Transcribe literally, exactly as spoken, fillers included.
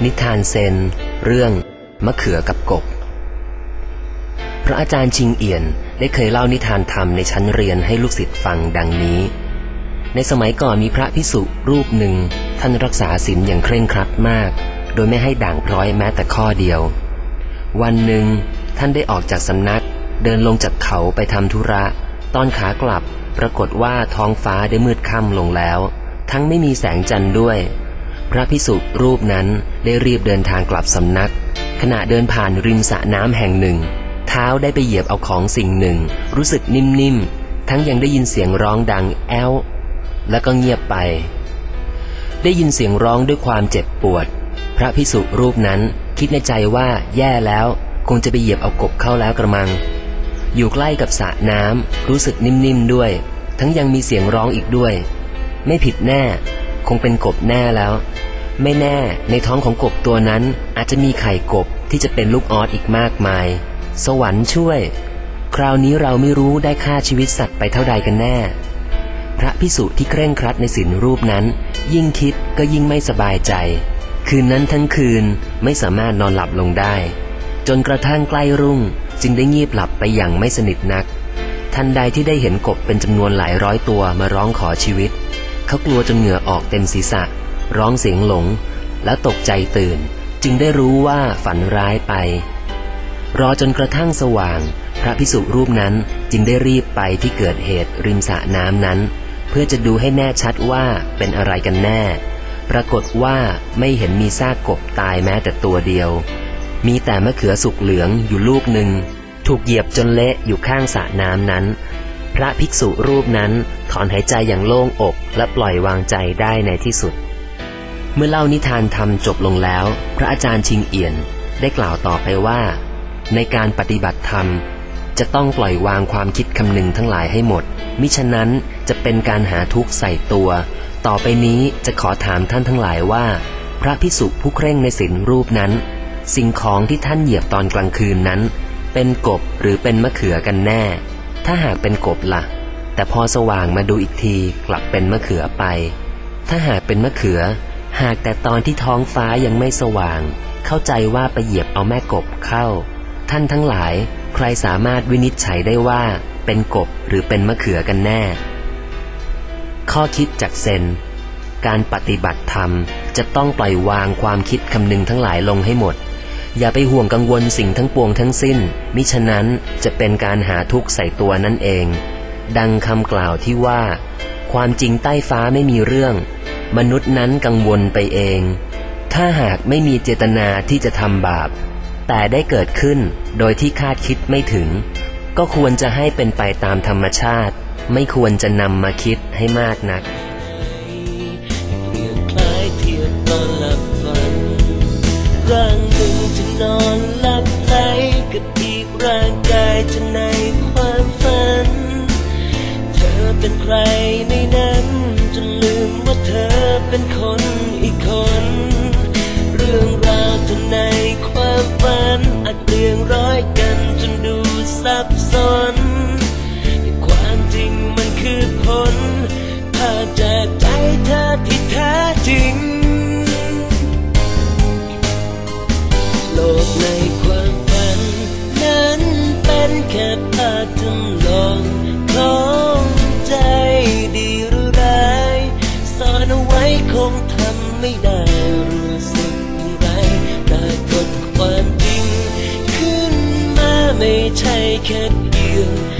นิทานเซนเรื่องมะเขือกับกบพระอาจารย์ชิงเอี่ยนได้เคยเล่านิทานธรรมในชั้นเรียนให้ลูกศิษย์ฟังดังนี้ในสมัยก่อนมีพระภิกษุรูปหนึ่งท่านรักษาศีลอย่างเคร่งครัดมากโดยไม่ให้ด่างพร้อยแม้แต่ข้อเดียววันหนึ่งท่านได้ออกจากสำนักเดินลงจากเขาไปทำธุระตอนขากลับปรากฏว่าท้องฟ้าได้มืดค่ำลงแล้วทั้งไม่มีแสงจันทร์ด้วยพระภิกษุรูปนั้นได้รีบเดินทางกลับสำนักขณะเดินผ่านริมสระน้ำแห่งหนึ่งเท้าได้ไปเหยียบเอาของสิ่งหนึ่งรู้สึกนิ่มๆทั้งยังได้ยินเสียงร้องดังแอ้วแล้วก็เงียบไปได้ยินเสียงร้องด้วยความเจ็บปวดพระภิกษุรูปนั้นคิดในใจว่าแย่แล้วคงจะไปเหยียบเอากบเข้าแล้วกระมังอยู่ใกล้กับสระน้ำรู้สึกนิ่มๆด้วยทั้งยังมีเสียงร้องอีกด้วยไม่ผิดแน่คงเป็นกบแน่แล้วไม่แน่ในท้องของกบตัวนั้นอาจจะมีไข่กบที่จะเป็นลูกออสอีกมากมายสวรรค์ช่วยคราวนี้เราไม่รู้ได้ฆ่าชีวิตสัตว์ไปเท่าใดกันแน่พระภิกษุที่เคร่งครัดในศีลรูปนั้นยิ่งคิดก็ยิ่งไม่สบายใจคืนนั้นทั้งคืนไม่สามารถนอนหลับลงได้จนกระทั่งใกล้รุ่งจึงได้งีบหลับไปอย่างไม่สนิทนักทันใดที่ได้เห็นกบเป็นจำนวนหลายร้อยตัวมาร้องขอชีวิตเขากลัวจนเหงื่อออกเต็มศีรษะร้องเสียงหลงและตกใจตื่นจึงได้รู้ว่าฝันร้ายไปรอจนกระทั่งสว่างพระภิกษุรูปนั้นจึงได้รีบไปที่เกิดเหตุริมสระน้ำนั้นเพื่อจะดูให้แน่ชัดว่าเป็นอะไรกันแน่ปรากฏว่าไม่เห็นมีซากกบตายแม้แต่ตัวเดียวมีแต่มะเขือสุกเหลืองอยู่ลูกหนึ่งถูกเหยียบจนเละอยู่ข้างสระน้ำนั้นพระภิกษุรูปนั้นถอนหายใจอย่างโล่งอกและปล่อยวางใจได้ในที่สุดเมื่อเล่านิทานธรรมจบลงแล้วพระอาจารย์ชิงเอี่ยนได้กล่าวต่อไปว่าในการปฏิบัติธรรมจะต้องปล่อยวางความคิดคำนึงทั้งหลายให้หมดมิฉะนั้นจะเป็นการหาทุกข์ใส่ตัวต่อไปนี้จะขอถามท่านทั้งหลายว่าพระภิกษุผู้เคร่งในศีลรูปนั้นสิ่งของที่ท่านเหยียบตอนกลางคืนนั้นเป็นกบหรือเป็นมะเขือกันแน่ถ้าหากเป็นกบล่ะแต่พอสว่างมาดูอีกทีกลับเป็นมะเขือไปถ้าหากเป็นมะเขือหากแต่ตอนที่ท้องฟ้ายังไม่สว่างเข้าใจว่าไปเหยียบเอาแม่กบเข้าท่านทั้งหลายใครสามารถวินิจฉัยได้ว่าเป็นกบหรือเป็นมะเขือกันแน่ข้อคิดจากเซนการปฏิบัติธรรมจะต้องปล่อยวางความคิดคำนึงทั้งหลายลงให้หมดอย่าไปห่วงกังวลสิ่งทั้งปวงทั้งสิ้นมิฉะนั้นจะเป็นการหาทุกข์ใส่ตัวนั่นเองดังคำกล่าวที่ว่าความจริงใต้ฟ้าไม่มีเรื่องมนุษย์นั้นกังวลไปเองถ้าหากไม่มีเจตนาที่จะทำบาปแต่ได้เกิดขึ้นโดยที่คาดคิดไม่ถึงก็ควรจะให้เป็นไปตามธรรมชาติไม่ควรจะนำมาคิดให้มากนักร่างหนึ่งจะนอนหลับไหลกับอีกร่างกายจะในความฝันเธอเป็นใครในนั้นจนลืมว่าเธอเป็นคนอีกคนเรื่องราวเธอในความฝันอาจเปลี่ยนร้อยกันจนดูซับซ้อนแต่ความจริงมันคือผลพาจากใจเธอที่แท้จริงโลกในความฝันนั้นเป็นแค่ภาพจำลองของใจดีหรือร้ายซ่อนเอาไว้คงทำไม่ได้รู้สึกอย่างไรปรากฏความจริงขึ้นมาไม่ใช่แค่เพียง